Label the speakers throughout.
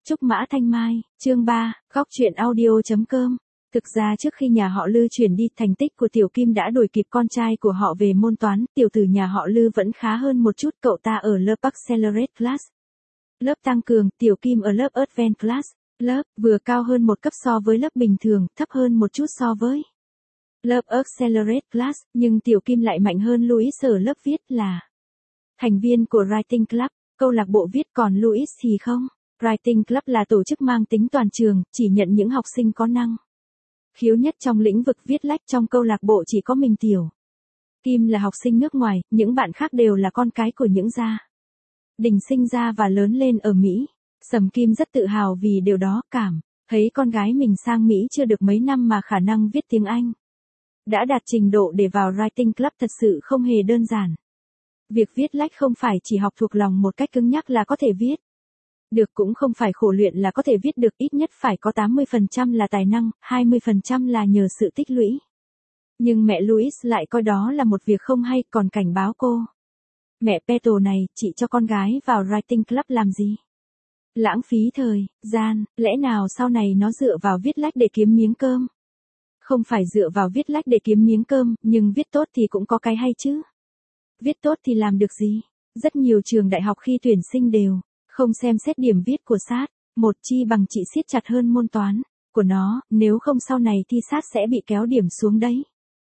Speaker 1: Trúc Mã Thanh Mai, chương 3, góc truyện audio.com. Thực ra trước khi nhà họ Lư chuyển đi, thành tích của Tiểu Kim đã đuổi kịp con trai của họ về môn toán. Tiểu tử nhà họ Lư vẫn khá hơn một chút, cậu ta ở lớp Accelerate Class. Lớp tăng cường, Tiểu Kim ở lớp Advanced Class. Lớp vừa cao hơn một cấp so với lớp bình thường, thấp hơn một chút so với lớp Accelerate Class, nhưng Tiểu Kim lại mạnh hơn Louis ở lớp viết, là thành viên của Writing Club, câu lạc bộ viết, còn Louis thì không. Writing Club là tổ chức mang tính toàn trường, chỉ nhận những học sinh có năng khiếu nhất trong lĩnh vực viết lách. Trong câu lạc bộ chỉ có mình Tiểu Kim là học sinh nước ngoài, những bạn khác đều là con cái của những gia đình sinh ra và lớn lên ở Mỹ. Sầm Kim rất tự hào vì điều đó, cảm thấy con gái mình sang Mỹ chưa được mấy năm mà khả năng viết tiếng Anh đã đạt trình độ để vào Writing Club thật sự không hề đơn giản. Việc viết lách không phải chỉ học thuộc lòng một cách cứng nhắc là có thể viết được, cũng không phải khổ luyện là có thể viết được, ít nhất phải có 80% là tài năng, 20% là nhờ sự tích lũy. Nhưng mẹ Louis lại coi đó là một việc không hay, còn cảnh báo cô: mẹ Petal này, chị cho con gái vào Writing Club làm gì? Lãng phí thời gian, lẽ nào sau này nó dựa vào viết lách để kiếm miếng cơm? Không phải dựa vào viết lách để kiếm miếng cơm, nhưng viết tốt thì cũng có cái hay chứ. Viết tốt thì làm được gì? Rất nhiều trường đại học khi tuyển sinh đều không xem xét điểm viết của sát, một chi bằng chị siết chặt hơn môn toán của nó, nếu không sau này thi sát sẽ bị kéo điểm xuống đấy.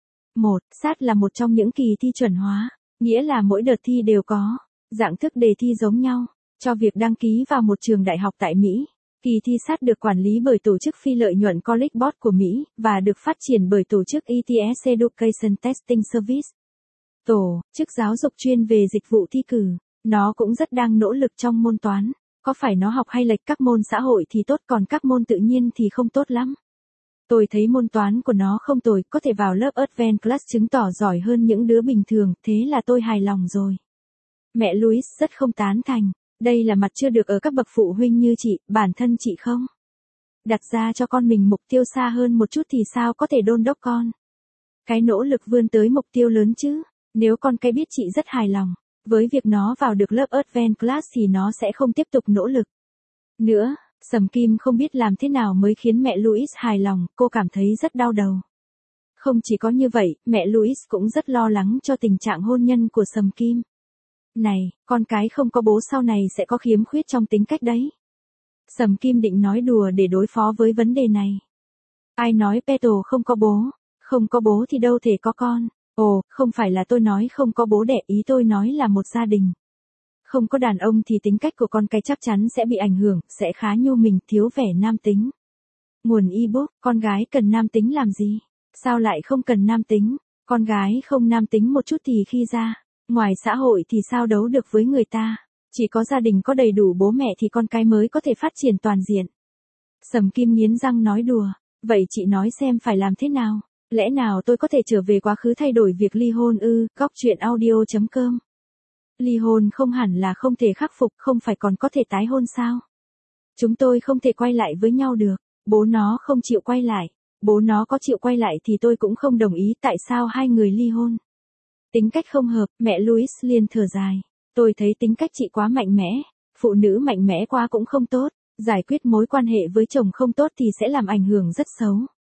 Speaker 1: Sát là một trong những kỳ thi chuẩn hóa, nghĩa là mỗi đợt thi đều có dạng thức đề thi giống nhau. Cho việc đăng ký vào một trường đại học tại Mỹ, kỳ thi sát được quản lý bởi tổ chức phi lợi nhuận College Board của Mỹ, và được phát triển bởi tổ chức ETS Education Testing Service, tổ chức giáo dục chuyên về dịch vụ thi cử. Nó cũng rất đang nỗ lực trong môn toán. Có phải nó học hay lệch các môn xã hội thì tốt, còn các môn tự nhiên thì không tốt lắm. Tôi thấy môn toán của nó không tồi, có thể vào lớp Advanced Class chứng tỏ giỏi hơn những đứa bình thường, thế là tôi hài lòng rồi. Mẹ Louis rất không tán thành. Đây là mặt chưa được ở các bậc phụ huynh như chị, bản thân chị không đặt ra cho con mình mục tiêu xa hơn một chút thì sao có thể đôn đốc con cái nỗ lực vươn tới mục tiêu lớn chứ. Nếu con cái biết chị rất hài lòng với việc nó vào được lớp Advanced Class thì nó sẽ không tiếp tục nỗ lực nữa. Sầm Kim không biết làm thế nào mới khiến mẹ Louis hài lòng, cô cảm thấy rất đau đầu. Không chỉ có như vậy, mẹ Louis cũng rất lo lắng cho tình trạng hôn nhân của Sầm Kim. Này, con cái không có bố sau này sẽ có khiếm khuyết trong tính cách đấy. Sầm Kim định nói đùa để đối phó với vấn đề này. Ai nói Petal không có bố? Không có bố thì đâu thể có con. Ồ, không phải là tôi nói không có bố đẻ, ý tôi nói là một gia đình không có đàn ông thì tính cách của con cái chắc chắn sẽ bị ảnh hưởng, sẽ khá nhu mình, thiếu vẻ nam tính. Nguồn ebook, con gái cần nam tính làm gì? Sao lại không cần nam tính? Con gái không nam tính một chút thì khi ra ngoài xã hội thì sao đấu được với người ta? Chỉ có gia đình có đầy đủ bố mẹ thì con cái mới có thể phát triển toàn diện. Sầm Kim nghiến răng nói đùa. Vậy chị nói xem phải làm thế nào? Lẽ nào tôi có thể trở về quá khứ thay đổi việc ly hôn ư? Góc truyện audio.com. Ly hôn không hẳn là không thể khắc phục, không phải còn có thể tái hôn sao? Chúng tôi không thể quay lại với nhau được. Bố nó không chịu quay lại. Bố nó có chịu quay lại thì tôi cũng không đồng ý, tại sao hai người ly hôn? Tính cách không hợp, mẹ Louis liền thở dài. Tôi thấy tính cách chị quá mạnh mẽ, phụ nữ mạnh mẽ quá cũng không tốt, giải quyết mối quan hệ với chồng không tốt thì sẽ làm ảnh hưởng rất xấu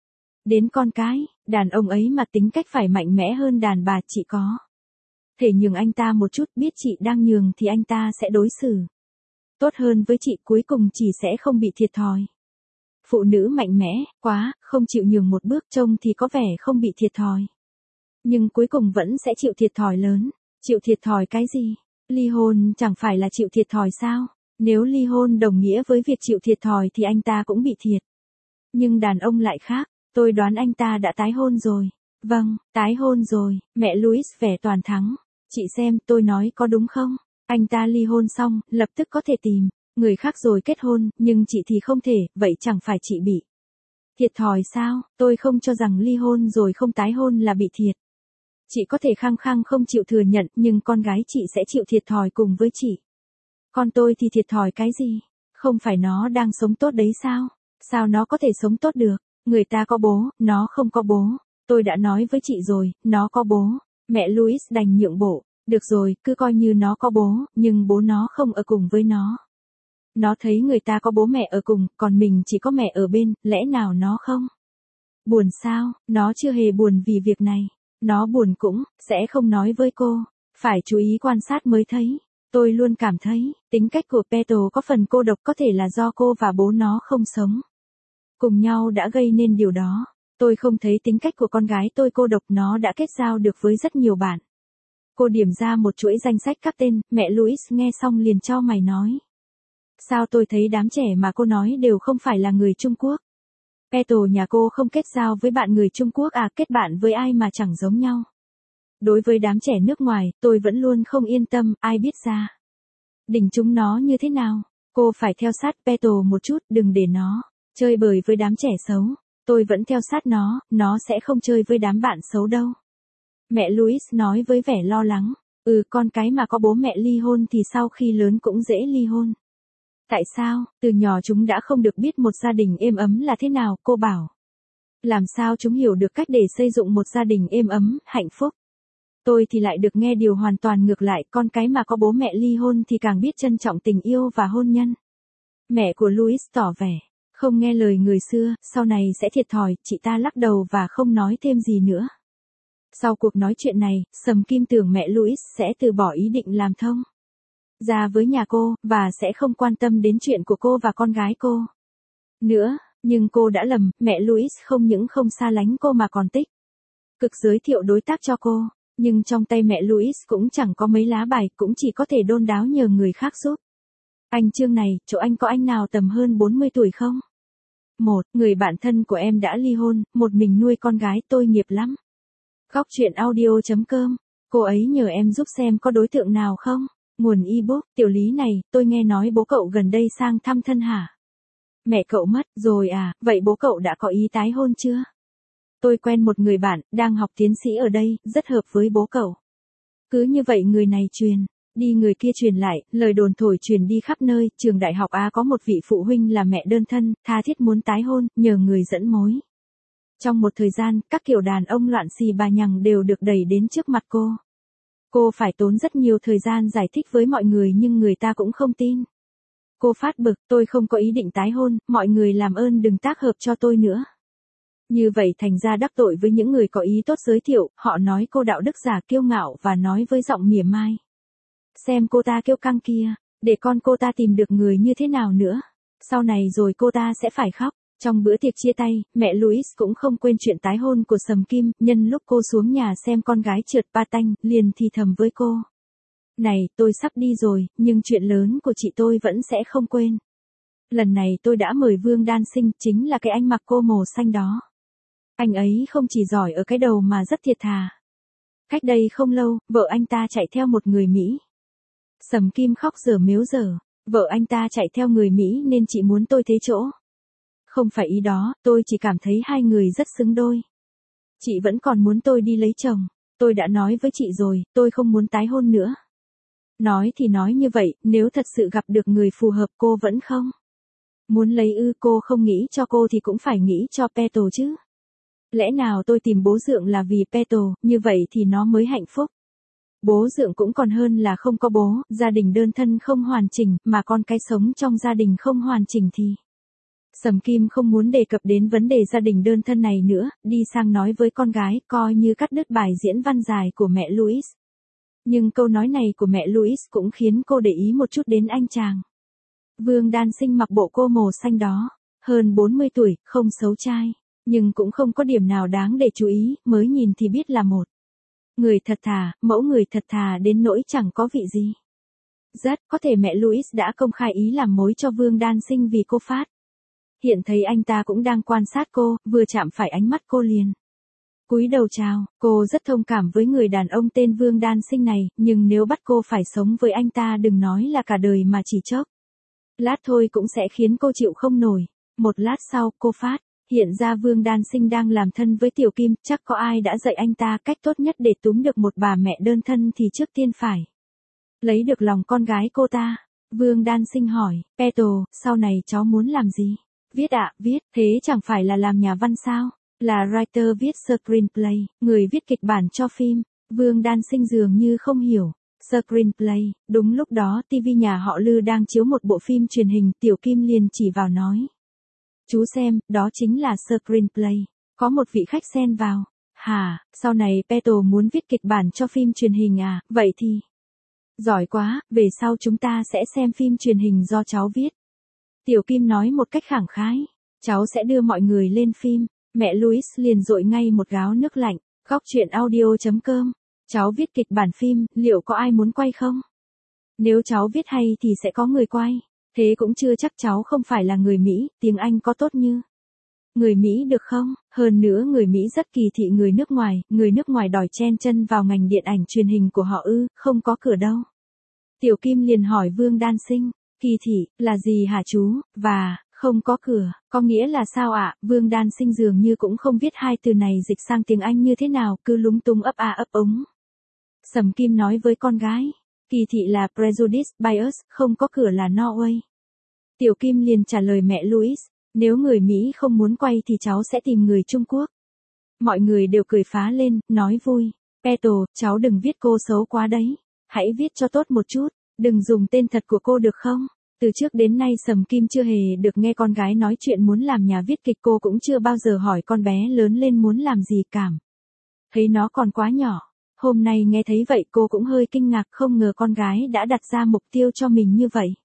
Speaker 1: đến con cái. Đàn ông ấy mà tính cách phải mạnh mẽ hơn đàn bà, chị có thể nhường anh ta một chút, biết chị đang nhường thì anh ta sẽ đối xử tốt hơn với chị, cuối cùng chị sẽ không bị thiệt thòi. Phụ nữ mạnh mẽ quá, không chịu nhường một bước, trông thì có vẻ không bị thiệt thòi, nhưng cuối cùng vẫn sẽ chịu thiệt thòi lớn. Chịu thiệt thòi cái gì? Ly hôn chẳng phải là chịu thiệt thòi sao? Nếu ly hôn đồng nghĩa với việc chịu thiệt thòi thì anh ta cũng bị thiệt. Nhưng đàn ông lại khác, tôi đoán anh ta đã tái hôn rồi. Vâng, tái hôn rồi, mẹ Louis vẻ toàn thắng. Chị xem, tôi nói có đúng không? Anh ta ly hôn xong, lập tức có thể tìm người khác rồi kết hôn, nhưng chị thì không thể, vậy chẳng phải chị bị thiệt thòi sao? Tôi không cho rằng ly hôn rồi không tái hôn là bị thiệt. Chị có thể khăng khăng không chịu thừa nhận, nhưng con gái chị sẽ chịu thiệt thòi cùng với chị. Con tôi thì thiệt thòi cái gì? Không phải nó đang sống tốt đấy sao? Sao nó có thể sống tốt được? Người ta có bố, nó không có bố. Tôi đã nói với chị rồi, nó có bố. Mẹ Louis đành nhượng bộ. Được rồi, cứ coi như nó có bố, nhưng bố nó không ở cùng với nó. Nó thấy người ta có bố mẹ ở cùng, còn mình chỉ có mẹ ở bên, lẽ nào nó không buồn sao? Nó chưa hề buồn vì việc này. Nó buồn cũng sẽ không nói với cô. Phải chú ý quan sát mới thấy. Tôi luôn cảm thấy, tính cách của Petal có phần cô độc, có thể là do cô và bố nó không sống cùng nhau đã gây nên điều đó. Tôi không thấy tính cách của con gái tôi cô độc, nó đã kết giao được với rất nhiều bạn. Cô điểm ra một chuỗi danh sách các tên, mẹ Louis nghe xong liền chau mày nói. Sao tôi thấy đám trẻ mà cô nói đều không phải là người Trung Quốc? Petal nhà cô không kết giao với bạn người Trung Quốc à, kết bạn với ai mà chẳng giống nhau. Đối với đám trẻ nước ngoài, tôi vẫn luôn không yên tâm, ai biết ra đỉnh chúng nó như thế nào. Cô phải theo sát Petal một chút, đừng để nó chơi bời với đám trẻ xấu. Tôi vẫn theo sát nó sẽ không chơi với đám bạn xấu đâu. Mẹ Louis nói với vẻ lo lắng. Con cái mà có bố mẹ ly hôn thì sau khi lớn cũng dễ ly hôn. Tại sao? Từ nhỏ chúng đã không được biết một gia đình êm ấm là thế nào, cô bảo. Làm sao chúng hiểu được cách để xây dựng một gia đình êm ấm, hạnh phúc? Tôi thì lại được nghe điều hoàn toàn ngược lại, con cái mà có bố mẹ ly hôn thì càng biết trân trọng tình yêu và hôn nhân. Mẹ của Louis tỏ vẻ không nghe lời người xưa, sau này sẽ thiệt thòi, chị ta lắc đầu và không nói thêm gì nữa. Sau cuộc nói chuyện này, Sầm Kim tưởng mẹ Louis sẽ từ bỏ ý định làm thông ra với nhà cô, và sẽ không quan tâm đến chuyện của cô và con gái cô nữa. Nhưng cô đã lầm, mẹ Louis không những không xa lánh cô mà còn tích cực giới thiệu đối tác cho cô. Nhưng trong tay mẹ Louis cũng chẳng có mấy lá bài, cũng chỉ có thể đôn đáo nhờ người khác giúp. Anh Trương này, chỗ anh có anh nào tầm hơn 40 tuổi không? Người bạn thân của em đã ly hôn, một mình nuôi con gái, tôi nghiệp lắm. Góc truyện audio.com. Cô ấy nhờ em giúp xem có đối tượng nào không? Nguồn ebook, tiểu lý này, tôi nghe nói bố cậu gần đây sang thăm thân hả? Mẹ cậu mất rồi à, vậy bố cậu đã có ý tái hôn chưa? Tôi quen một người bạn, đang học tiến sĩ ở đây, rất hợp với bố cậu. Cứ như vậy người này truyền đi người kia truyền lại, lời đồn thổi truyền đi khắp nơi. Trường đại học A có một vị phụ huynh là mẹ đơn thân, tha thiết muốn tái hôn, nhờ người dẫn mối. Trong một thời gian, các kiểu đàn ông loạn xì bà nhằng đều được đẩy đến trước mặt cô. Cô phải tốn rất nhiều thời gian giải thích với mọi người nhưng người ta cũng không tin. Cô phát bực, tôi không có ý định tái hôn, mọi người làm ơn đừng tác hợp cho tôi nữa. Như vậy thành ra đắc tội với những người có ý tốt giới thiệu, họ nói cô đạo đức giả kiêu ngạo và nói với giọng mỉa mai. Xem cô ta kiêu căng kia, để con cô ta tìm được người như thế nào nữa. Sau này rồi cô ta sẽ phải khóc. Trong bữa tiệc chia tay, mẹ Louis cũng không quên chuyện tái hôn của Sầm Kim, nhân lúc cô xuống nhà xem con gái trượt patin, liền thì thầm với cô. Này, tôi sắp đi rồi, nhưng chuyện lớn của chị tôi vẫn sẽ không quên. Lần này tôi đã mời Vương Đan Sinh, chính là cái anh mặc cô màu xanh đó. Anh ấy không chỉ giỏi ở cái đầu mà rất thiệt thà. Cách đây không lâu, vợ anh ta chạy theo một người Mỹ. Sầm Kim khóc dở mếu dở. Vợ anh ta chạy theo người Mỹ nên chị muốn tôi thế chỗ. Không phải ý đó, tôi chỉ cảm thấy hai người rất xứng đôi. Chị vẫn còn muốn tôi đi lấy chồng. Tôi đã nói với chị rồi, tôi không muốn tái hôn nữa. Nói thì nói như vậy, nếu thật sự gặp được người phù hợp cô vẫn không muốn lấy cô không nghĩ cho cô thì cũng phải nghĩ cho Petal chứ. Lẽ nào tôi tìm bố dượng là vì Petal, như vậy thì nó mới hạnh phúc. Bố dượng cũng còn hơn là không có bố, gia đình đơn thân không hoàn chỉnh, mà con cái sống trong gia đình không hoàn chỉnh thì. Sầm Kim không muốn đề cập đến vấn đề gia đình đơn thân này nữa, đi sang nói với con gái, coi như cắt đứt bài diễn văn dài của mẹ Louis. Nhưng câu nói này của mẹ Louis cũng khiến cô để ý một chút đến anh chàng. Vương Đan Sinh mặc bộ cô màu xanh đó, hơn 40 tuổi, không xấu trai, nhưng cũng không có điểm nào đáng để chú ý, mới nhìn thì biết là một người thật thà, mẫu người thật thà đến nỗi chẳng có vị gì. Rất có thể mẹ Louis đã công khai ý làm mối cho Vương Đan Sinh vì cô phát hiện thấy anh ta cũng đang quan sát cô, vừa chạm phải ánh mắt cô liền cúi đầu chào. Cô rất thông cảm với người đàn ông tên Vương Đan Sinh này, nhưng nếu bắt cô phải sống với anh ta đừng nói là cả đời mà chỉ chốc lát thôi cũng sẽ khiến cô chịu không nổi. Một lát sau, cô phát hiện ra Vương Đan Sinh đang làm thân với Tiểu Kim, chắc có ai đã dạy anh ta cách tốt nhất để túm được một bà mẹ đơn thân thì trước tiên phải lấy được lòng con gái cô ta. Vương Đan Sinh hỏi, Petal, sau này cháu muốn làm gì? Viết ạ, viết, thế chẳng phải là làm nhà văn sao? Là writer viết screenplay, người viết kịch bản cho phim. Vương Đan Sinh dường như không hiểu. Screenplay, đúng lúc đó TV nhà họ Lư đang chiếu một bộ phim truyền hình, Tiểu Kim liền chỉ vào nói. Chú xem, đó chính là Screenplay. Có một vị khách xen vào. Hả, sau này Petal muốn viết kịch bản cho phim truyền hình à, vậy thì. Giỏi quá, về sau chúng ta sẽ xem phim truyền hình do cháu viết. Tiểu Kim nói một cách khẳng khái. Cháu sẽ đưa mọi người lên phim. Mẹ Louis liền dội ngay một gáo nước lạnh. Góc truyện audio.com. Cháu viết kịch bản phim, liệu có ai muốn quay không? Nếu cháu viết hay thì sẽ có người quay. Thế cũng chưa chắc, cháu không phải là người Mỹ, tiếng Anh có tốt như người Mỹ được không? Hơn nữa người Mỹ rất kỳ thị người nước ngoài đòi chen chân vào ngành điện ảnh truyền hình của họ không có cửa đâu. Tiểu Kim liền hỏi Vương Đan Sinh, kỳ thị, là gì hả chú, và, không có cửa, có nghĩa là sao ạ? Vương Đan Sinh dường như cũng không biết hai từ này dịch sang tiếng Anh như thế nào, cứ lúng túng ấp a ấp úng. Sầm Kim nói với con gái, kỳ thị là prejudice, bias, không có cửa là no way. Tiểu Kim liền trả lời mẹ Louis, nếu người Mỹ không muốn quay thì cháu sẽ tìm người Trung Quốc. Mọi người đều cười phá lên, nói vui, Petal, cháu đừng viết cô xấu quá đấy. Hãy viết cho tốt một chút, đừng dùng tên thật của cô được không? Từ trước đến nay Sầm Kim chưa hề được nghe con gái nói chuyện muốn làm nhà viết kịch, cô cũng chưa bao giờ hỏi con bé lớn lên muốn làm gì cảm. Thấy nó còn quá nhỏ. Hôm nay nghe thấy vậy cô cũng hơi kinh ngạc, không ngờ con gái đã đặt ra mục tiêu cho mình như vậy.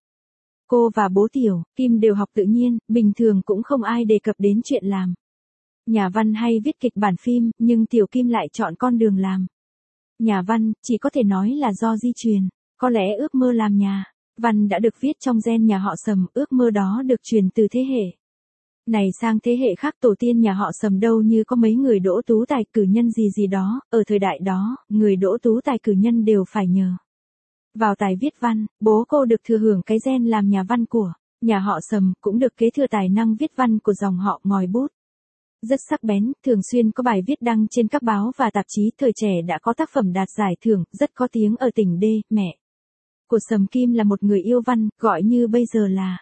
Speaker 1: Cô và bố Tiểu Kim đều học tự nhiên, bình thường cũng không ai đề cập đến chuyện làm nhà văn hay viết kịch bản phim, nhưng Tiểu Kim lại chọn con đường làm nhà văn, chỉ có thể nói là do di truyền. Có lẽ ước mơ làm nhà văn đã được viết trong gen nhà họ Sầm, ước mơ đó được truyền từ thế hệ này sang thế hệ khác. Tổ tiên nhà họ Sầm đâu như có mấy người đỗ tú tài cử nhân gì đó, ở thời đại đó, người đỗ tú tài cử nhân đều phải nhờ vào tài viết văn. Bố cô được thừa hưởng cái gen làm nhà văn của nhà họ Sầm, cũng được kế thừa tài năng viết văn của dòng họ ngòi bút. Rất sắc bén, thường xuyên có bài viết đăng trên các báo và tạp chí. Thời trẻ đã có tác phẩm đạt giải thưởng, rất có tiếng ở tỉnh D. Mẹ của Sầm Kim là một người yêu văn, gọi như bây giờ là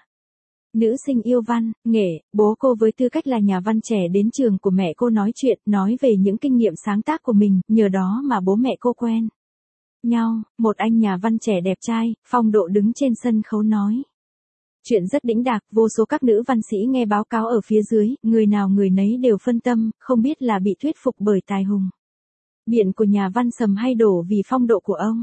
Speaker 1: nữ sinh yêu văn, nghệ. Bố cô với tư cách là nhà văn trẻ đến trường của mẹ cô nói chuyện, nói về những kinh nghiệm sáng tác của mình, nhờ đó mà bố mẹ cô quen nhau. Một anh nhà văn trẻ đẹp trai, phong độ đứng trên sân khấu nói chuyện rất đĩnh đạc, vô số các nữ văn sĩ nghe báo cáo ở phía dưới, người nào người nấy đều phân tâm, không biết là bị thuyết phục bởi tài hùng biện của nhà văn Sầm hay đổ vì phong độ của ông.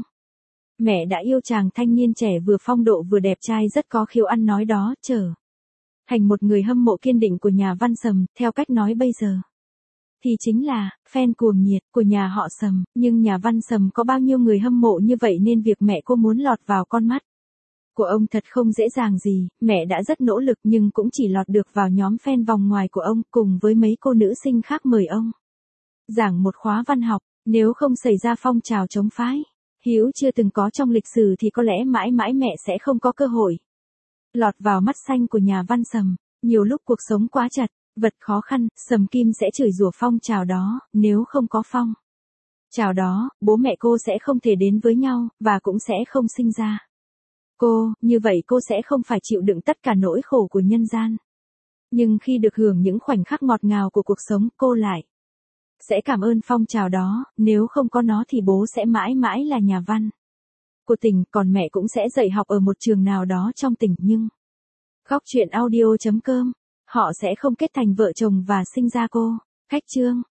Speaker 1: Mẹ đã yêu chàng thanh niên trẻ vừa phong độ vừa đẹp trai rất có khiếu ăn nói đó, trở thành một người hâm mộ kiên định của nhà văn Sầm, theo cách nói bây giờ thì chính là fan cuồng nhiệt của nhà họ Sầm. Nhưng nhà văn Sầm có bao nhiêu người hâm mộ như vậy nên việc mẹ cô muốn lọt vào con mắt của ông thật không dễ dàng gì. Mẹ đã rất nỗ lực nhưng cũng chỉ lọt được vào nhóm fan vòng ngoài của ông, cùng với mấy cô nữ sinh khác mời ông giảng một khóa văn học. Nếu không xảy ra phong trào chống phái hữu chưa từng có trong lịch sử thì có lẽ mãi mãi mẹ sẽ không có cơ hội lọt vào mắt xanh của nhà văn Sầm. Nhiều lúc cuộc sống quá chật vật khó khăn, Sầm Kim sẽ chửi rủa phong trào đó, nếu không có phong trào đó, bố mẹ cô sẽ không thể đến với nhau, và cũng sẽ không sinh ra cô. Như vậy cô sẽ không phải chịu đựng tất cả nỗi khổ của nhân gian. Nhưng khi được hưởng những khoảnh khắc ngọt ngào của cuộc sống, cô lại sẽ cảm ơn phong trào đó. Nếu không có nó thì bố sẽ mãi mãi là nhà văn của tỉnh, còn mẹ cũng sẽ dạy học ở một trường nào đó trong tỉnh. Nhưng góc truyện audio.com, họ sẽ không kết thành vợ chồng và sinh ra cô. Khách chương